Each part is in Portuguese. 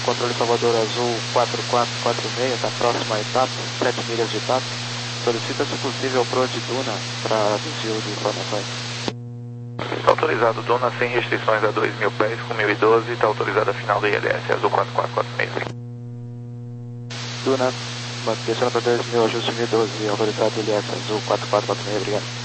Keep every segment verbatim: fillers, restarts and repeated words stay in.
controle Salvador Azul quatro quatro quatro seis, está próximo à Itato, sete milhas de Itato. Solicita, se possível, Pro de Duna para desvio de informações. Autorizado Duna sem restrições a dois mil pés com mil e doze, está autorizado a final do I L S, Azul quatro quatro quatro seis. Duna, manutenção para dois mil, ajuste mil e doze, autorizado I L S, Azul quatro quatro quatro seis, obrigado.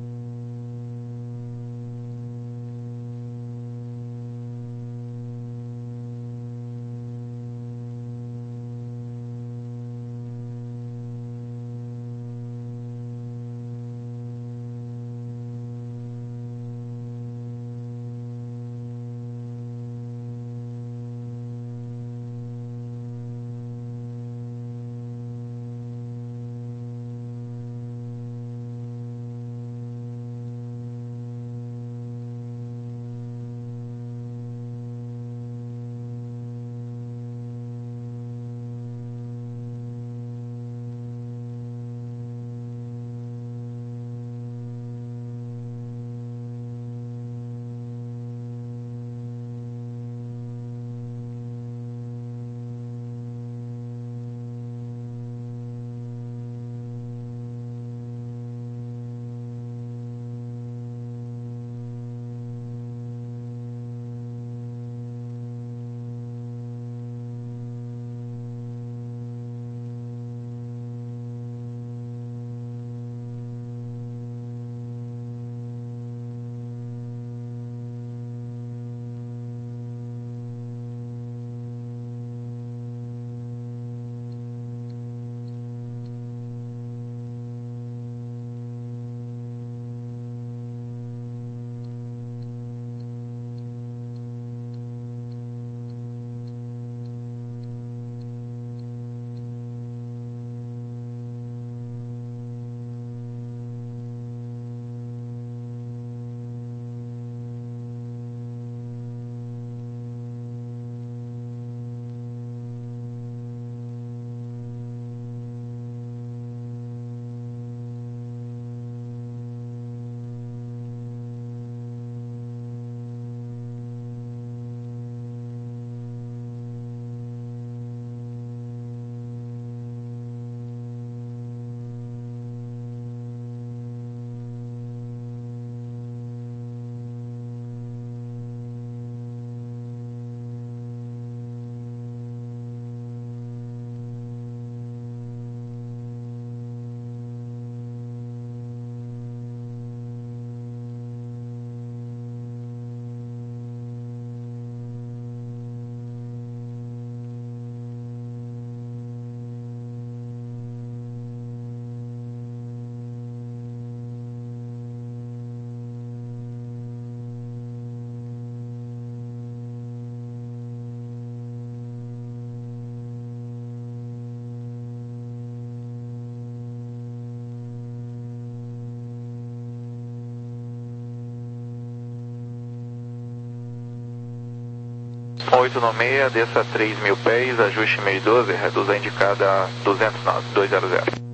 oito nove seis, desça três mil pés, ajuste mil e doze, reduz a indicada a duzentos nós, duzentos.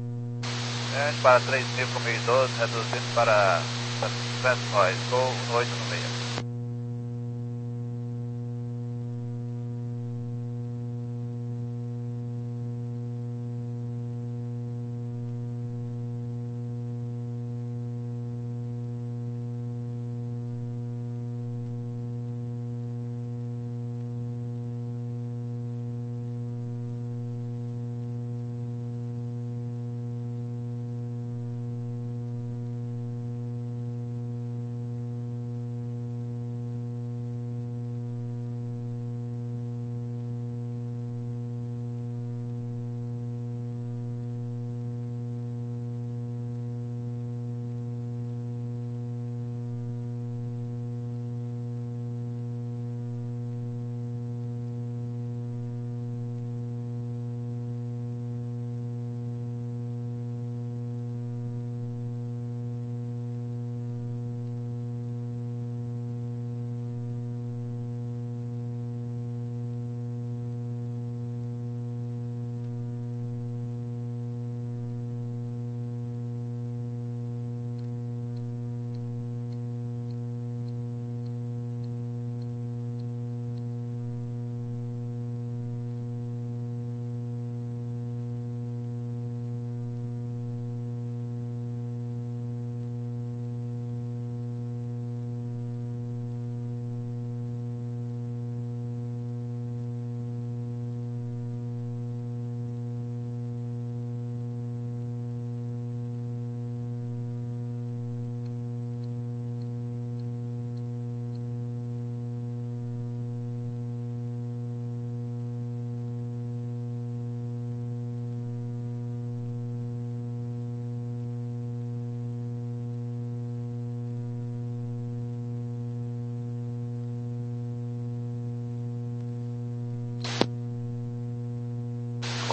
Grande para três mil com mil e doze, reduzindo para duzentos nós, gol oito nove seis.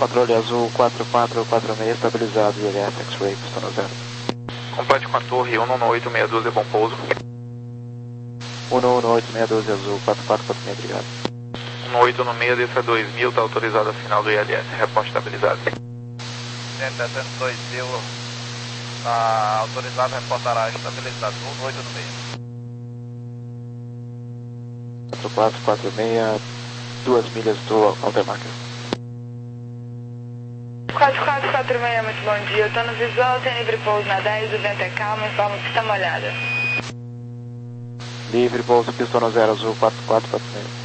Controle azul quatro quatro quatro seis estabilizado, I L S X-Ray, pistão zero. Complete com a torre um um oito seis doze, bom pouso. um um oito seis doze azul, quatro quatro quatro seis, obrigado. um oito no seis, desça dois mil, está autorizado a final do I L S, reporte estabilizado. descendo dois mil, está autorizado a reportar estabilizado, um oito no seis. quatro quatro quatro seis, duas milhas do Altermarker. quatro quatro quatro seis, muito bom dia. Eu estou no visual, tem livre pouso na dez, o vento é calmo, informa que está molhada. Livre pouso, pistão zero azul, quatro quatro quatro seis.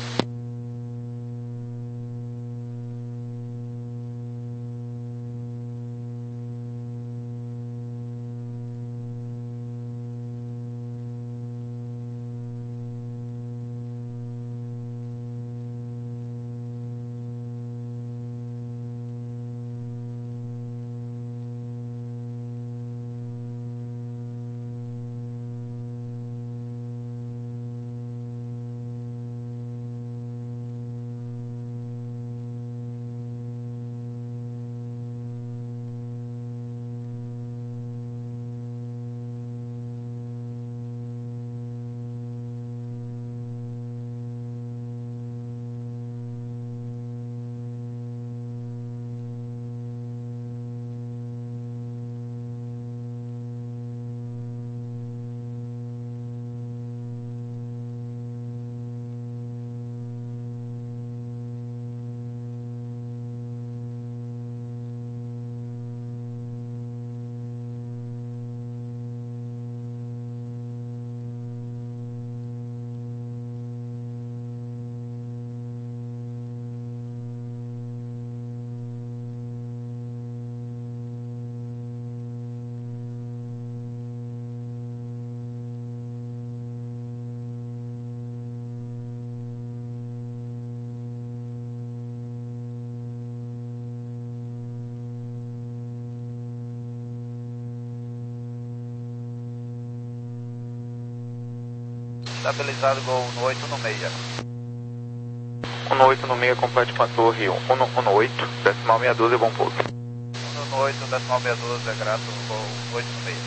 Estabilizado Gol um oito no seis. um oito no seis, complete com a torre um um oito, decimal seis doze, bom pouso. um oito, decimal seis doze, é grato, Gol um oito no seis.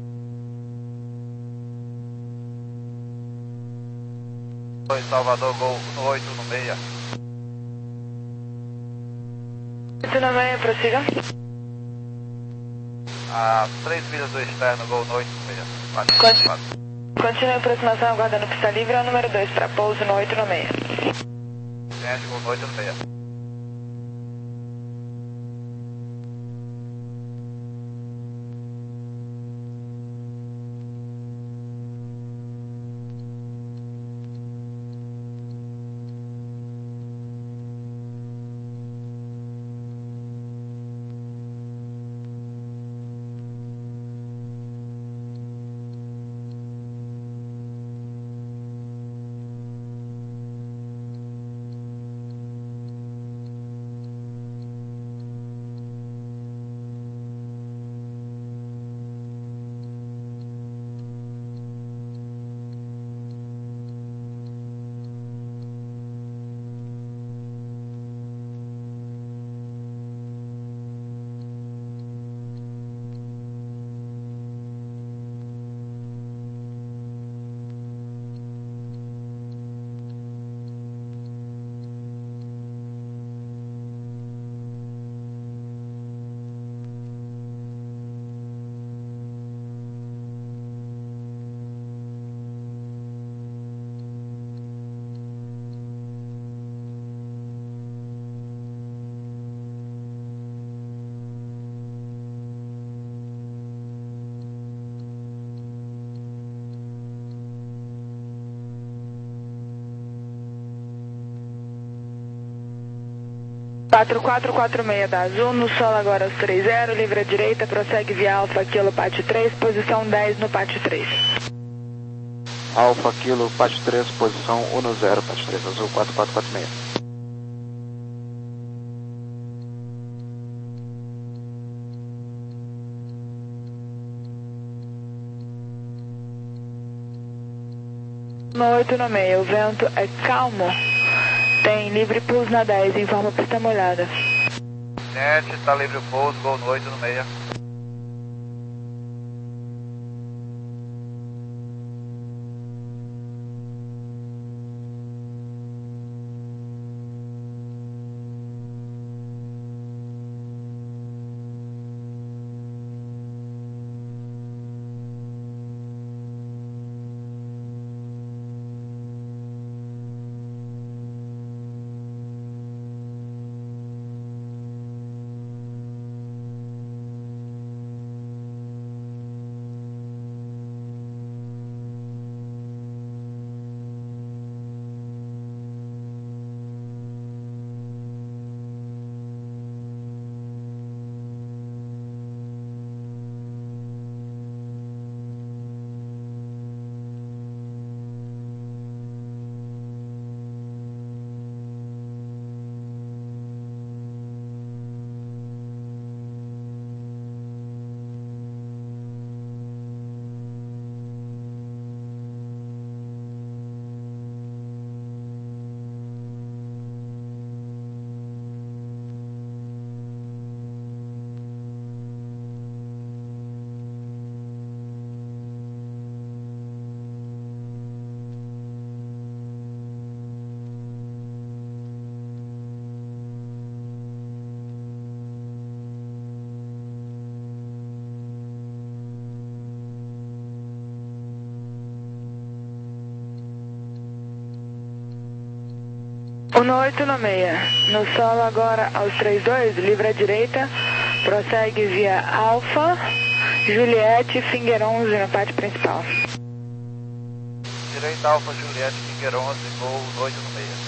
Oi, Salvador, Gol um oito no seis. oito no seis, prossiga. A três milhas do externo, Gol um oito no seis. Quanto? Continue a aproximação aguardando pista livre, é o número dois para pouso no oito no seis. Gente, Gol um oito no seis. quatro quatro quatro seis da Azul, no solo agora aos três zero, livre à direita, prossegue via Alfa Kilo Pátio três, posição dez no Pátio três. Alfa Kilo Pátio três, posição um no zero, Pátio três, Azul quatro quatro quatro seis. No oito no meio, o vento é calmo. Tem livre pouso na dez, informa pista molhada. Gente, está livre o pouso, Gol no oito no meia. um oito no meia. No solo agora aos trinta e dois, livre à direita, prossegue via Alfa, Juliette, Finger onze na parte principal. Direita, Alfa, Juliette, Finger onze, Gol no oito no meia.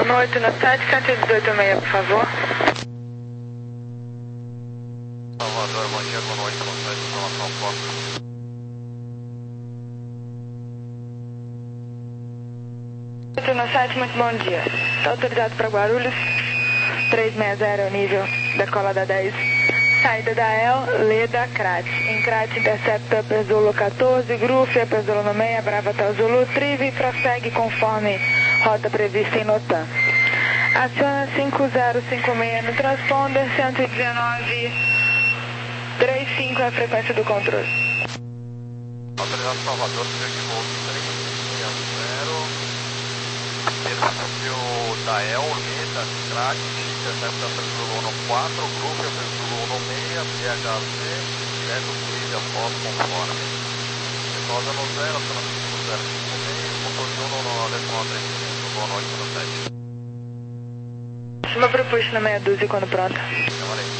um oito no sete, cento e dezoito e meio, por favor. Salvador, bom dia, com oito no sete, informação forte. oito no sete, muito bom dia. Está autorizado para Guarulhos, trezentos e sessenta, nível decola da dez. Saída da El, Leda, Crat. Em Crat, intercepta Perzolo quatorze, Grufia, Perzolo no meia, Brava Tal Zulu, Trive e prossegue conforme rota prevista em Notan. Aciona cinco zero cinco seis no transponder, cento e dezenove, trinta e cinco é a frequência do controle. Autorizado Salvador, seja de voo três seis zero, interceptou da El, Leda, Crat, intercepta Perzolo no quatro, Grufia, Perzolo no meia, P H Z, direto Trive, após conforme. Rosa no zero, aciona cinco zero cinco seis, motor de um no decimal três cinco, boa noite no sete. Uma proposta na meia dúzia quando pronta. Camarei.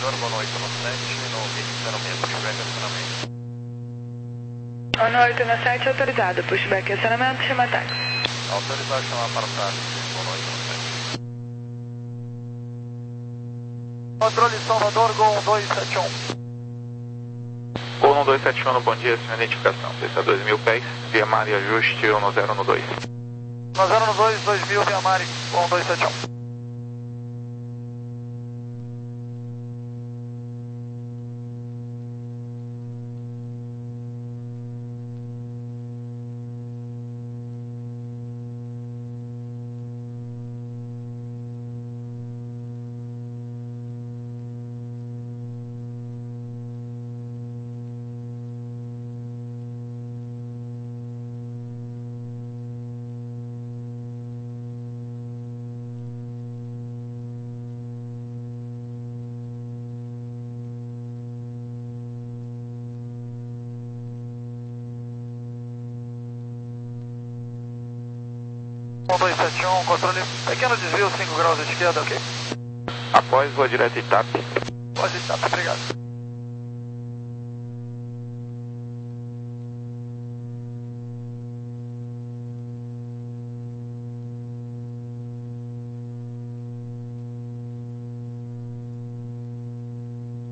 Salvador, boa noite, no sete, no estacionamento, pushback acionamento. boa noite, no sete, autorizado, pushback acionamento, chama táxi. Autorizado chamar para táxi, boa noite, no sete. Controle Salvador, Gol um dois sete um. Gol um dois sete um, bom dia, sem identificação. Desça dois mil pés, via mar e ajuste um zero no dois. um zero no dois, dois mil, via mar, Gol um dois sete um. um dois sete um, controle, pequeno desvio, cinco graus à esquerda, ok? Após, voa direto e TAP. Pode estar, obrigado.